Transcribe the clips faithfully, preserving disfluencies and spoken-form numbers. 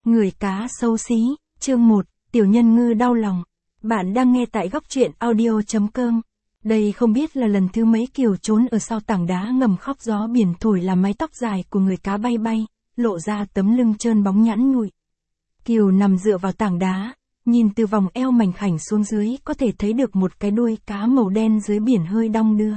Người cá xấu xí, chương một, tiểu nhân ngư đau lòng. Bạn đang nghe tại góc truyện audio chấm com. Đây không biết là lần thứ mấy Kiều trốn ở sau tảng đá ngầm khóc gió biển thổi làm mái tóc dài của người cá bay bay, lộ ra tấm lưng trơn bóng nhẵn nhụi. Kiều nằm dựa vào tảng đá, nhìn từ vòng eo mảnh khảnh xuống dưới có thể thấy được một cái đuôi cá màu đen dưới biển hơi đong đưa.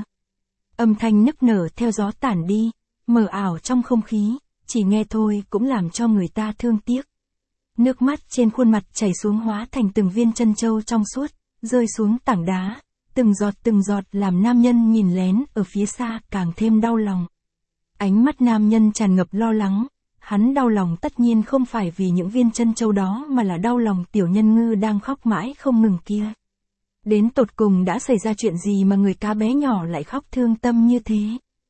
Âm thanh nức nở theo gió tản đi, mờ ảo trong không khí, chỉ nghe thôi cũng làm cho người ta thương tiếc. Nước mắt trên khuôn mặt chảy xuống hóa thành từng viên trân châu trong suốt, rơi xuống tảng đá, từng giọt từng giọt làm nam nhân nhìn lén ở phía xa càng thêm đau lòng. Ánh mắt nam nhân tràn ngập lo lắng, hắn đau lòng tất nhiên không phải vì những viên trân châu đó mà là đau lòng tiểu nhân ngư đang khóc mãi không ngừng kia. Đến tột cùng đã xảy ra chuyện gì mà người cá bé nhỏ lại khóc thương tâm như thế?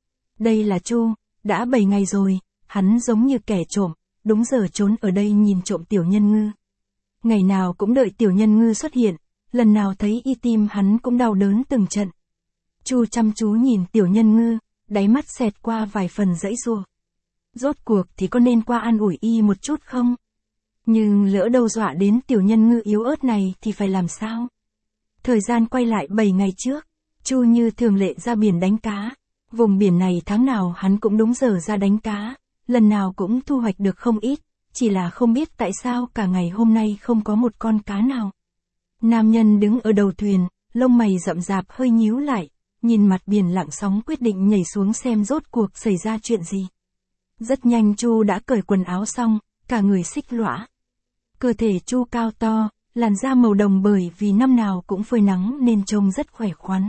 Đây là Chu, đã bảy ngày rồi, hắn giống như kẻ trộm, đúng giờ trốn ở đây nhìn trộm tiểu nhân ngư. Ngày nào cũng đợi tiểu nhân ngư xuất hiện, lần nào thấy y tim hắn cũng đau đớn từng trận. Chu chăm chú nhìn tiểu nhân ngư, đáy mắt xẹt qua vài phần dãy giụa. Rốt cuộc thì có nên qua an ủi y một chút không? Nhưng lỡ đâu dọa đến tiểu nhân ngư yếu ớt này thì phải làm sao? Thời gian quay lại bảy ngày trước, Chu như thường lệ ra biển đánh cá. Vùng biển này tháng nào hắn cũng đúng giờ ra đánh cá, lần nào cũng thu hoạch được không ít, chỉ là không biết tại sao cả ngày hôm nay không có một con cá nào. Nam nhân đứng ở đầu thuyền, lông mày rậm rạp hơi nhíu lại, nhìn mặt biển lặng sóng quyết định nhảy xuống xem rốt cuộc xảy ra chuyện gì. Rất nhanh Chu đã cởi quần áo xong, cả người xích lõa. Cơ thể Chu cao to, làn da màu đồng bởi vì năm nào cũng phơi nắng nên trông rất khỏe khoắn.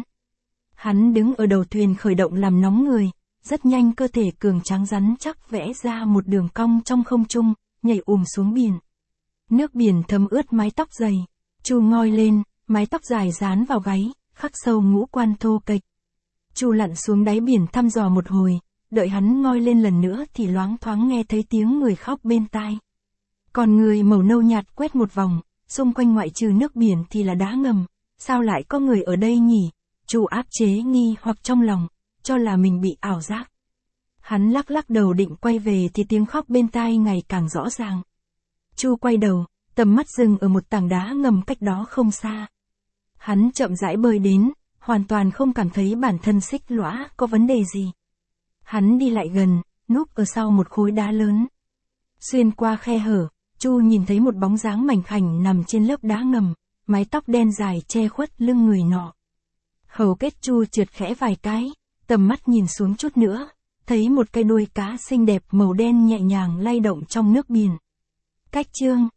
Hắn đứng ở đầu thuyền khởi động làm nóng người, rất nhanh cơ thể cường tráng rắn chắc vẽ ra một đường cong trong không trung, nhảy ùm xuống biển. Nước biển thấm ướt mái tóc dày, Chu ngoi lên, mái tóc dài dán vào gáy, khắc sâu ngũ quan thô kệch. Chu lặn xuống đáy biển thăm dò một hồi, đợi hắn ngoi lên lần nữa thì loáng thoáng nghe thấy tiếng người khóc bên tai. Còn người màu nâu nhạt quét một vòng, xung quanh ngoại trừ nước biển thì là đá ngầm, sao lại có người ở đây nhỉ? Chu áp chế nghi hoặc trong lòng, cho là mình bị ảo giác. Hắn lắc lắc đầu định quay về thì tiếng khóc bên tai ngày càng rõ ràng. Chu quay đầu, tầm mắt dừng ở một tảng đá ngầm cách đó không xa. Hắn chậm rãi bơi đến, hoàn toàn không cảm thấy bản thân xích lõa có vấn đề gì. Hắn đi lại gần, núp ở sau một khối đá lớn. Xuyên qua khe hở, Chu nhìn thấy một bóng dáng mảnh khảnh nằm trên lớp đá ngầm, mái tóc đen dài che khuất lưng người nọ. Hầu kết Chu trượt khẽ vài cái, tầm mắt nhìn xuống chút nữa, thấy một cái đuôi cá xinh đẹp màu đen nhẹ nhàng lay động trong nước biển. Cách chương